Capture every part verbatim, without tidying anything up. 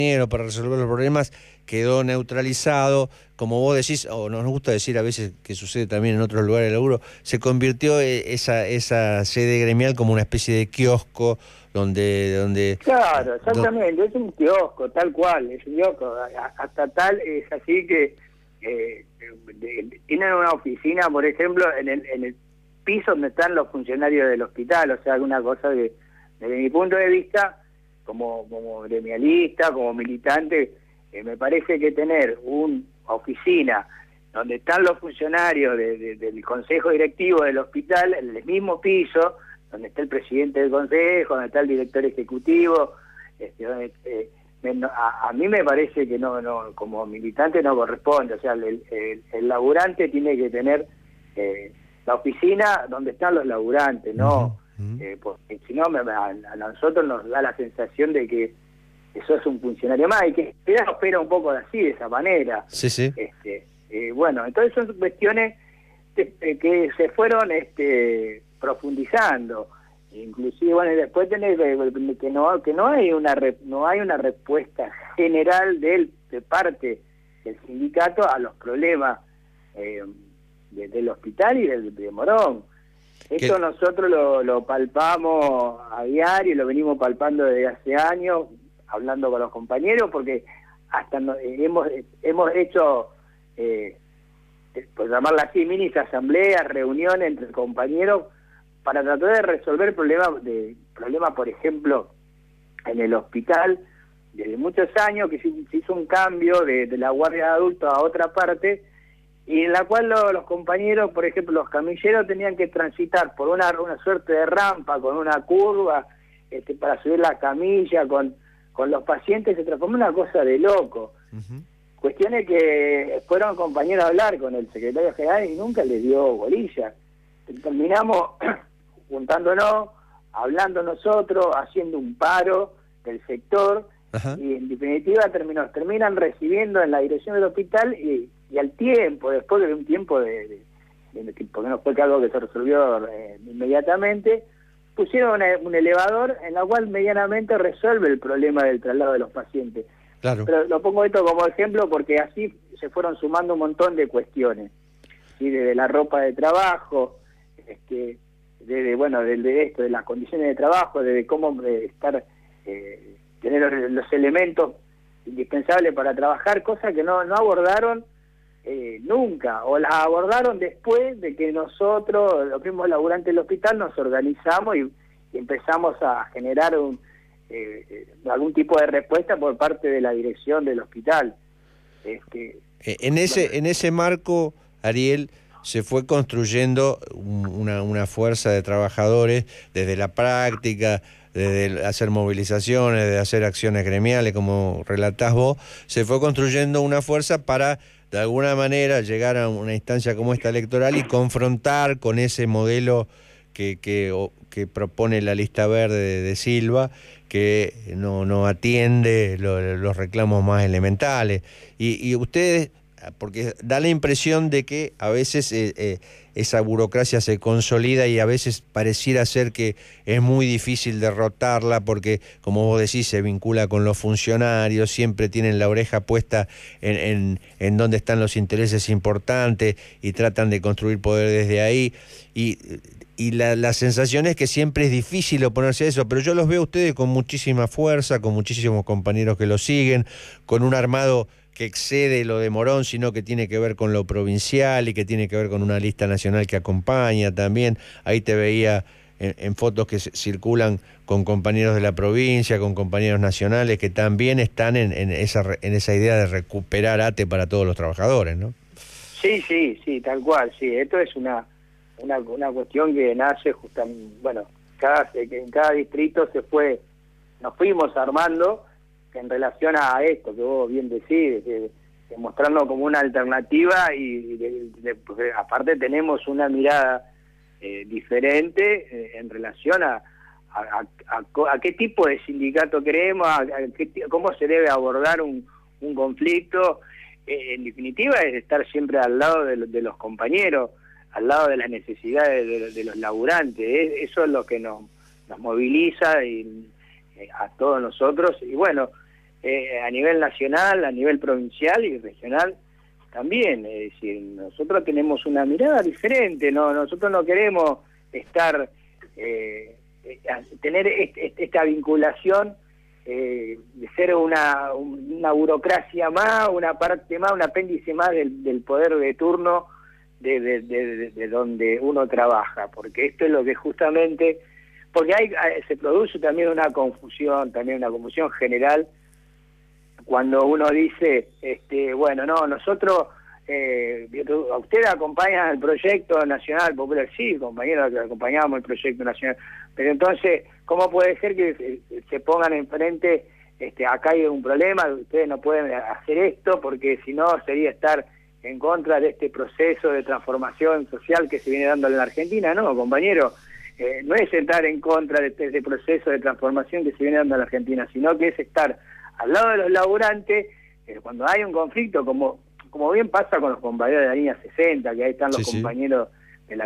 para resolver los problemas quedó neutralizado, como vos decís, o nos gusta decir a veces que sucede también en otros lugares del laburo, se convirtió esa, esa sede gremial como una especie de kiosco donde... donde Claro, exactamente, do... es un kiosco, tal cual, es un kiosco, hasta tal es así que eh, de, de, tienen una oficina, por ejemplo, en el, en el piso donde están los funcionarios del hospital, o sea, alguna cosa que desde mi punto de vista, como, como gremialista, como militante, eh, me parece que tener una oficina donde están los funcionarios de, de, del consejo directivo del hospital, en el mismo piso, donde está el presidente del consejo, donde está el director ejecutivo, este, donde, eh, me, no, a, a mí me parece que no, no, como militante no corresponde, o sea, el, el, el laburante tiene que tener eh, la oficina donde están los laburantes, ¿no? Uh-huh. Eh, porque si no, a, a nosotros nos da la sensación de que eso es un funcionario más, y que se opera un poco así, de esa manera. Sí, sí. Este, eh, bueno, entonces son cuestiones que, que se fueron este, profundizando, inclusive, bueno, y después tenés que, que no que no hay una no hay una respuesta general de, de parte del sindicato a los problemas eh, de, del hospital y del de Morón. Esto ¿Qué? Nosotros lo, lo palpamos a diario, lo venimos palpando desde hace años, hablando con los compañeros, porque hasta no, eh, hemos hemos hecho, eh, por llamarla así, mini asambleas, reuniones entre compañeros, para tratar de resolver problemas, de problemas por ejemplo, en el hospital, desde muchos años, que se, se hizo un cambio de, de la guardia de adultos a otra parte, y en la cual lo, los compañeros, por ejemplo, los camilleros tenían que transitar por una, una suerte de rampa, con una curva, este, para subir la camilla, con, con los pacientes, se transformó en una cosa de loco. Uh-huh. Cuestiones que fueron compañeros a hablar con el secretario general y nunca les dio bolilla. Terminamos juntándonos, hablando nosotros, haciendo un paro del sector, uh-huh. y en definitiva terminó, terminan recibiendo en la dirección del hospital y, y al tiempo, después de un tiempo de, de, de porque no fue algo que se resolvió eh, inmediatamente, pusieron una, un elevador en la cual medianamente resuelve el problema del traslado de los pacientes. Claro. Pero lo pongo esto como ejemplo porque así se fueron sumando un montón de cuestiones, ¿sí? Desde la ropa de trabajo, este, de, bueno, de, de esto, de las condiciones de trabajo, de cómo de estar, eh, tener los, los elementos indispensables para trabajar, cosas que no, no abordaron eh, nunca, o las abordaron después de que nosotros, los mismos laburantes del hospital, nos organizamos y, y empezamos a generar un, eh, algún tipo de respuesta por parte de la dirección del hospital. Este, en ese, bueno. en ese marco, Ariel, se fue construyendo una, una fuerza de trabajadores desde la práctica, desde hacer movilizaciones, de hacer acciones gremiales, como relatás vos, se fue construyendo una fuerza para, de alguna manera, llegar a una instancia como esta electoral y confrontar con ese modelo que, que, que propone la lista verde de, de Silva, que no, no atiende lo, los reclamos más elementales. Y, y ustedes... porque da la impresión de que a veces eh, eh, esa burocracia se consolida y a veces pareciera ser que es muy difícil derrotarla porque, como vos decís, se vincula con los funcionarios, siempre tienen la oreja puesta en, en, en donde están los intereses importantes y tratan de construir poder desde ahí. Y, y la, la sensación es que siempre es difícil oponerse a eso, pero yo los veo a ustedes con muchísima fuerza, con muchísimos compañeros que lo siguen, con un armado que excede lo de Morón, sino que tiene que ver con lo provincial y que tiene que ver con una lista nacional que acompaña también. Ahí te veía en, en fotos que circulan con compañeros de la provincia, con compañeros nacionales, que también están en, en, esa, en esa idea de recuperar A T E para todos los trabajadores, ¿no? Sí, sí, sí, tal cual, sí. Esto es una, una, una cuestión que nace justamente, bueno, cada, en cada distrito se fue, nos fuimos armando en relación a esto que vos bien decís, de, de mostrarnos como una alternativa y de, de, de, aparte tenemos una mirada eh, diferente eh, en relación a, a, a, a, a qué tipo de sindicato queremos, a, a qué, cómo se debe abordar un, un conflicto. Eh, en definitiva es estar siempre al lado de, de los compañeros, al lado de las necesidades de, de, de los laburantes. Eh, eso es lo que nos, nos moviliza y a todos nosotros, y bueno, eh, a nivel nacional, a nivel provincial y regional también. Es decir, nosotros tenemos una mirada diferente, no, nosotros no queremos estar, eh, tener este, esta vinculación eh, de ser una, una burocracia más, una parte más, un apéndice más del, del poder de turno de, de, de, de donde uno trabaja, porque esto es lo que justamente, porque hay, se produce también una confusión, también una confusión general cuando uno dice, este, bueno, no, nosotros, eh, usted acompaña el proyecto nacional popular, sí, compañero, acompañamos el proyecto nacional, pero entonces, ¿cómo puede ser que se, se pongan enfrente, este, acá hay un problema, ustedes no pueden hacer esto, porque si no sería estar en contra de este proceso de transformación social que se viene dando en la Argentina? No, compañero, eh, no es estar en contra de este proceso de transformación que se viene dando en la Argentina, sino que es estar al lado de los laburantes, eh, cuando hay un conflicto, como como bien pasa con los compañeros de la línea sesenta, que ahí están los sí, compañeros sí. de la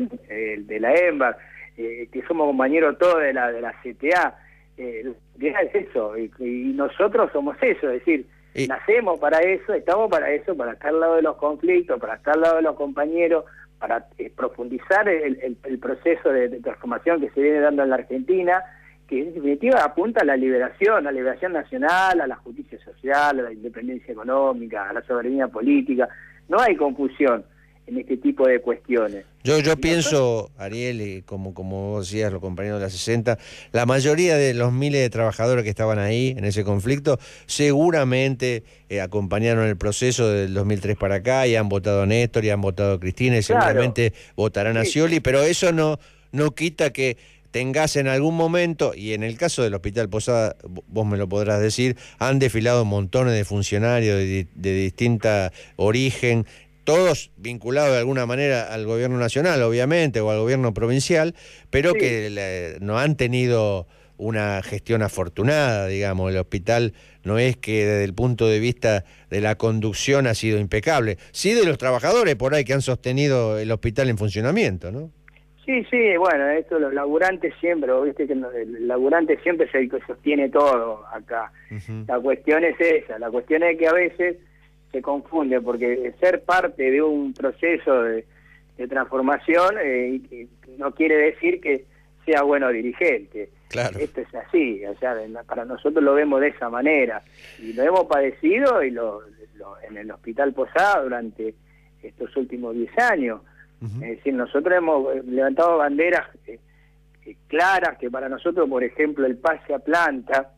eh, de la EMBAC, eh, que somos compañeros todos de la de la C T A, eh, es eso, y, y nosotros somos eso, es decir, y... nacemos para eso, estamos para eso, para estar al lado de los conflictos, para estar al lado de los compañeros, para eh, profundizar el, el, el proceso de, de transformación que se viene dando en la Argentina, que en definitiva apunta a la liberación, a la liberación nacional, a la justicia social, a la independencia económica, a la soberanía política. No hay confusión en este tipo de cuestiones. Yo yo pienso, Ariel, y como, como vos decías, los compañeros de la sesenta, la mayoría de los miles de trabajadores que estaban ahí en ese conflicto seguramente eh, acompañaron el proceso del dos mil tres para acá y han votado a Néstor y han votado a Cristina y claro. seguramente votarán a Scioli, sí. pero eso no, no quita que tengas en algún momento, y en el caso del Hospital Posada, vos me lo podrás decir, han desfilado montones de funcionarios de, de distinta origen, todos vinculados de alguna manera al gobierno nacional, obviamente, o al gobierno provincial, pero sí. que le, no han tenido una gestión afortunada, digamos. El hospital no es que desde el punto de vista de la conducción ha sido impecable, sí de los trabajadores por ahí que han sostenido el hospital en funcionamiento, ¿no? Sí, sí, bueno, esto los laburantes siempre, viste que el laburante siempre es el que sostiene todo acá. Uh-huh. La cuestión es esa, la cuestión es que a veces se confunde, porque ser parte de un proceso de, de transformación eh, no quiere decir que sea bueno dirigente. Claro. Esto es así, o sea, para nosotros lo vemos de esa manera, y lo hemos padecido y lo, lo en el Hospital Posada durante estos últimos diez años. Uh-huh. Es decir, nosotros hemos levantado banderas eh, eh, claras que para nosotros, por ejemplo, el pase a planta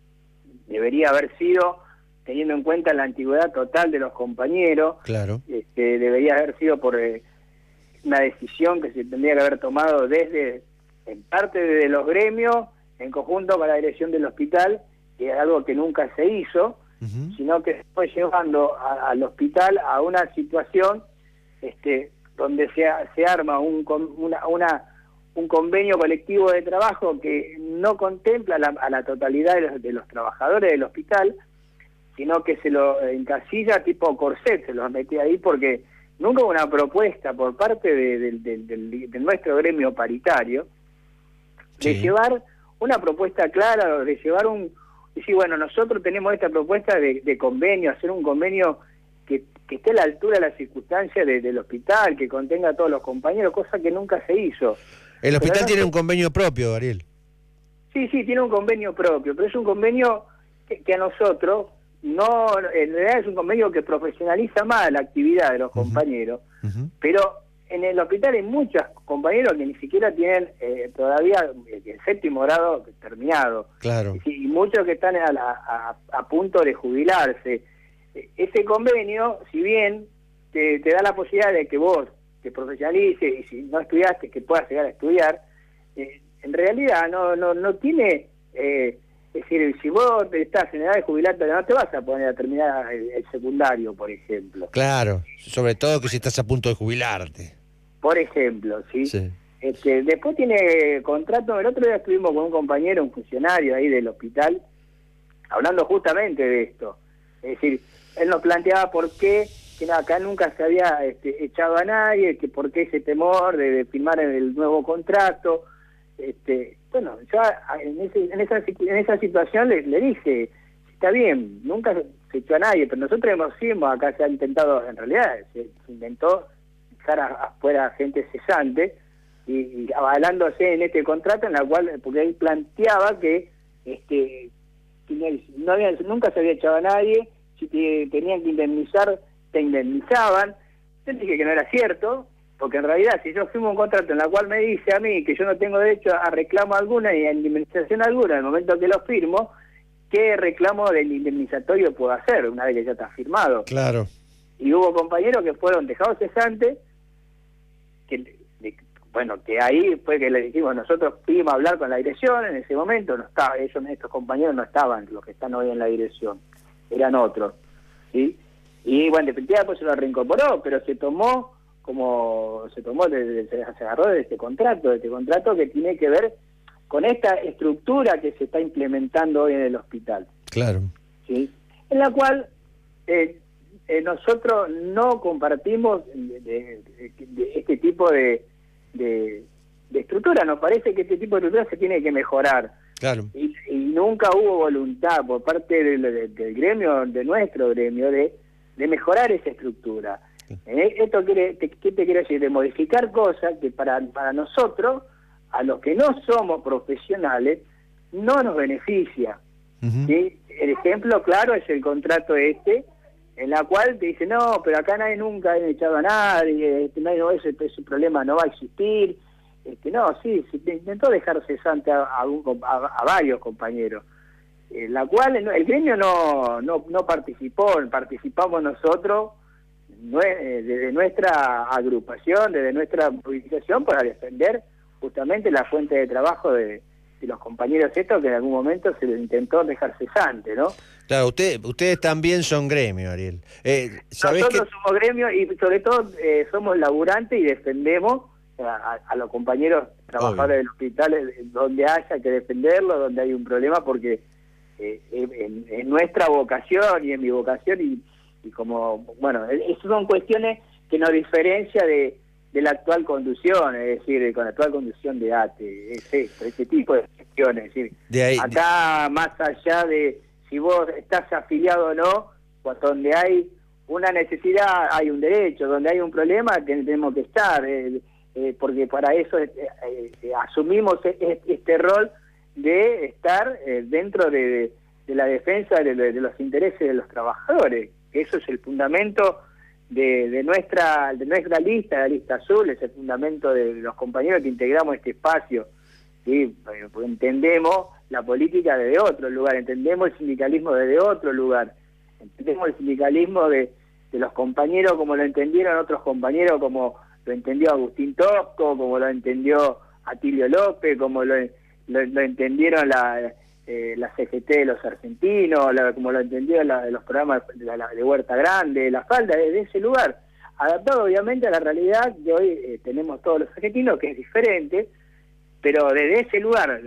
debería haber sido, teniendo en cuenta la antigüedad total de los compañeros, claro. este, debería haber sido por eh, una decisión que se tendría que haber tomado desde, en parte de los gremios, en conjunto con la dirección del hospital, que es algo que nunca se hizo, uh-huh. sino que se fue llevando a, al hospital a una situación este donde se, se arma un, una, una, un convenio colectivo de trabajo que no contempla la, a la totalidad de los, de los trabajadores del hospital, sino que se lo encasilla tipo corset, se los mete ahí, porque nunca hubo una propuesta por parte de, de, de, de, de nuestro gremio paritario de sí. llevar una propuesta clara, de llevar un... decir, bueno, nosotros tenemos esta propuesta de, de convenio, hacer un convenio que, que esté a la altura de las circunstancias de, del hospital, que contenga a todos los compañeros, cosa que nunca se hizo. El hospital no tiene se... un convenio propio, Ariel. Sí, sí, tiene un convenio propio, pero es un convenio que, que a nosotros, no, en realidad es un convenio que profesionaliza más la actividad de los uh-huh. compañeros, uh-huh. pero en el hospital hay muchos compañeros que ni siquiera tienen eh, todavía el séptimo grado terminado. Claro. Y, y muchos que están a, la, a, a punto de jubilarse. Ese convenio, si bien te, te da la posibilidad de que vos te profesionalices y si no estudiaste, que puedas llegar a estudiar, eh, en realidad no no no tiene, eh, es decir, si vos estás en edad de jubilarte, no te vas a poner a terminar el, el secundario, por ejemplo. Claro, sobre todo que si estás a punto de jubilarte. Por ejemplo, ¿sí? Sí. Este, después tiene contrato, el otro día estuvimos con un compañero, un funcionario ahí del hospital, hablando justamente de esto. Es decir, él nos planteaba por qué, que acá nunca se había este, echado a nadie, que por qué ese temor de, de firmar el nuevo contrato. Este, bueno, yo en, ese, en, esa, en esa situación le, le dije, está bien, nunca se echó a nadie, pero nosotros hemos, sí, hemos, acá se ha intentado, en realidad, se, se intentó dejar afuera gente cesante, y, y avalándose en este contrato, en la cual, porque él planteaba que este no había, nunca se había echado a nadie, si te, tenían que indemnizar, te indemnizaban. Yo dije que no era cierto, porque en realidad si yo firmo un contrato en la cual me dice a mí que yo no tengo derecho a reclamo alguna y a indemnización alguna en el momento que lo firmo, ¿qué reclamo del indemnizatorio puedo hacer una vez que ya está firmado? Claro. Y hubo compañeros que fueron dejados cesantes, que de, bueno, que ahí fue que le dijimos, nosotros pudimos hablar con la dirección, en ese momento no estaba, ellos, estos compañeros no estaban, los que están hoy en la dirección, eran otros, ¿sí? Y bueno, en definitiva pues se lo reincorporó, pero se tomó como, se tomó, de, de, se agarró de este contrato, de este contrato que tiene que ver con esta estructura que se está implementando hoy en el hospital. Claro. ¿Sí? En la cual eh, eh, nosotros no compartimos de, de, de, de este tipo de De, de estructura. Nos parece que este tipo de estructura se tiene que mejorar. Claro. Y, y nunca hubo voluntad por parte del, del, del gremio, de nuestro gremio, de, de mejorar esa estructura. Sí. ¿Eh? Esto quiere, te, ¿qué te quiere decir? De modificar cosas que para, para nosotros, a los que no somos profesionales, no nos beneficia. Uh-huh. ¿Sí? El ejemplo claro es el contrato este, en la cual te dice, no, pero acá nadie nunca ha echado a nadie, este, no, ese, ese problema no va a existir. Este, no, sí, se intentó dejar cesante a, a, un, a, a varios compañeros, en la cual el gremio no, no, no participó, participamos nosotros desde nuestra agrupación, desde nuestra movilización para defender justamente la fuente de trabajo de, de los compañeros estos que en algún momento se les intentó dejar cesante, ¿no? Claro, usted, ustedes también son gremio, Ariel. Eh, Nosotros que... somos gremio y sobre todo eh, somos laburantes y defendemos a, a los compañeros trabajadores del hospital donde haya que defenderlo, donde hay un problema, porque eh, en, en nuestra vocación y en mi vocación y, y como, bueno, esas son cuestiones que nos diferencia de, de la actual conducción, es decir, con la actual conducción de A T E, es esto, este tipo de cuestiones, es decir, de ahí, acá de... más allá de si vos estás afiliado o no, pues donde hay una necesidad hay un derecho, donde hay un problema tenemos que estar, eh, eh, porque para eso eh, eh, asumimos este, este rol de estar eh, dentro de, de, de la defensa de, de, de los intereses de los trabajadores, que eso es el fundamento de, de nuestra de nuestra lista, la lista azul, es el fundamento de los compañeros que integramos este espacio, ¿sí? Porque entendemos la política desde otro lugar, entendemos el sindicalismo desde otro lugar, entendemos el sindicalismo de, de los compañeros como lo entendieron otros compañeros, como lo entendió Agustín Tosco, como lo entendió Atilio López, como lo, lo, lo entendieron la, eh, la C G T de los argentinos, la, como lo entendió la, los programas de, la, de Huerta Grande, la falda desde ese lugar, adaptado obviamente a la realidad que hoy eh, tenemos todos los argentinos, que es diferente, pero desde ese lugar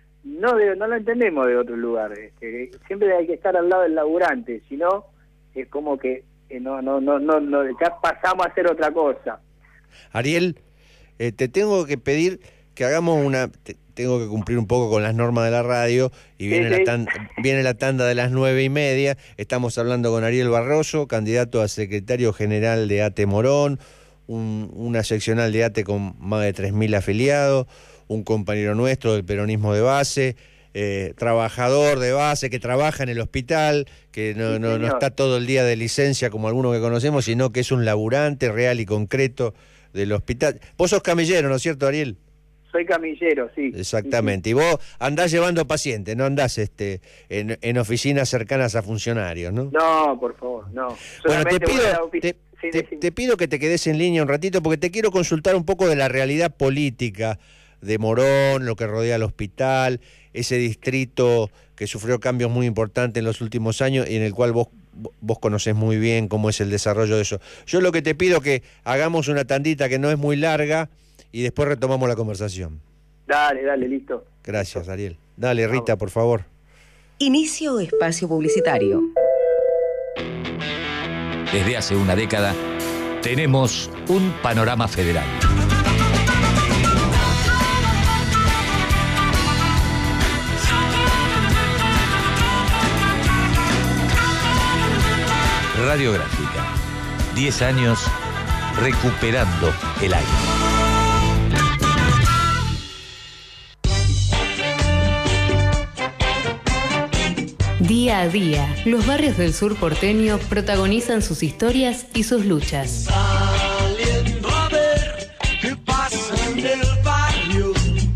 no de, no lo entendemos de otro lugar. Este, siempre hay que estar al lado del laburante, si no es como que eh, no no no no no ya pasamos a hacer otra cosa. Ariel, eh, te tengo que pedir que hagamos una te, tengo que cumplir un poco con las normas de la radio y viene sí, la tan, sí. viene la tanda de las nueve y media. Estamos hablando con Ariel Barroso, candidato a secretario general de A T E Morón, un, una seccional de A T E con más de tres mil afiliados, un compañero nuestro del peronismo de base, eh, trabajador de base que trabaja en el hospital, que no, sí, no, no está todo el día de licencia como algunos que conocemos, sino que es un laburante real y concreto del hospital. Vos sos camillero, ¿no es cierto, Ariel? Soy camillero, sí. Exactamente. Sí, y sí. vos andás llevando pacientes, no andás este, en, en oficinas cercanas a funcionarios, ¿no? No, por favor, no. Bueno, te Solamente pido, ofici- te, sí, te, sí. te pido que te quedes en línea un ratito porque te quiero consultar un poco de la realidad política de Morón, lo que rodea al hospital, ese distrito que sufrió cambios muy importantes en los últimos años y en el cual vos, vos conocés muy bien cómo es el desarrollo de eso. Yo lo que te pido es que hagamos una tandita que no es muy larga y después retomamos la conversación. Dale, dale, listo. Gracias, Ariel. Dale, Rita, por favor. Inicio espacio publicitario. Desde hace una década tenemos un panorama federal. Radiográfica. Diez años recuperando el aire. Día a día, los barrios del sur porteño protagonizan sus historias y sus luchas. Saliendo a ver qué pasa en el barrio.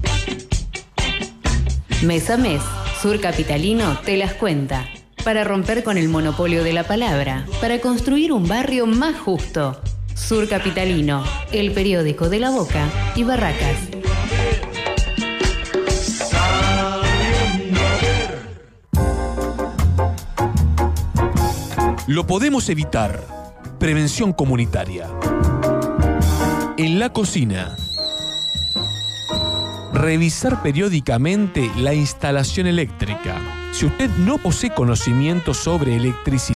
Mes a mes, Sur Capitalino te las cuenta. Para romper con el monopolio de la palabra, para construir un barrio más justo. Sur Capitalino, el periódico de La Boca y Barracas. Lo podemos evitar. Prevención comunitaria. En la cocina. Revisar periódicamente la instalación eléctrica. Si usted no posee conocimiento sobre electricidad,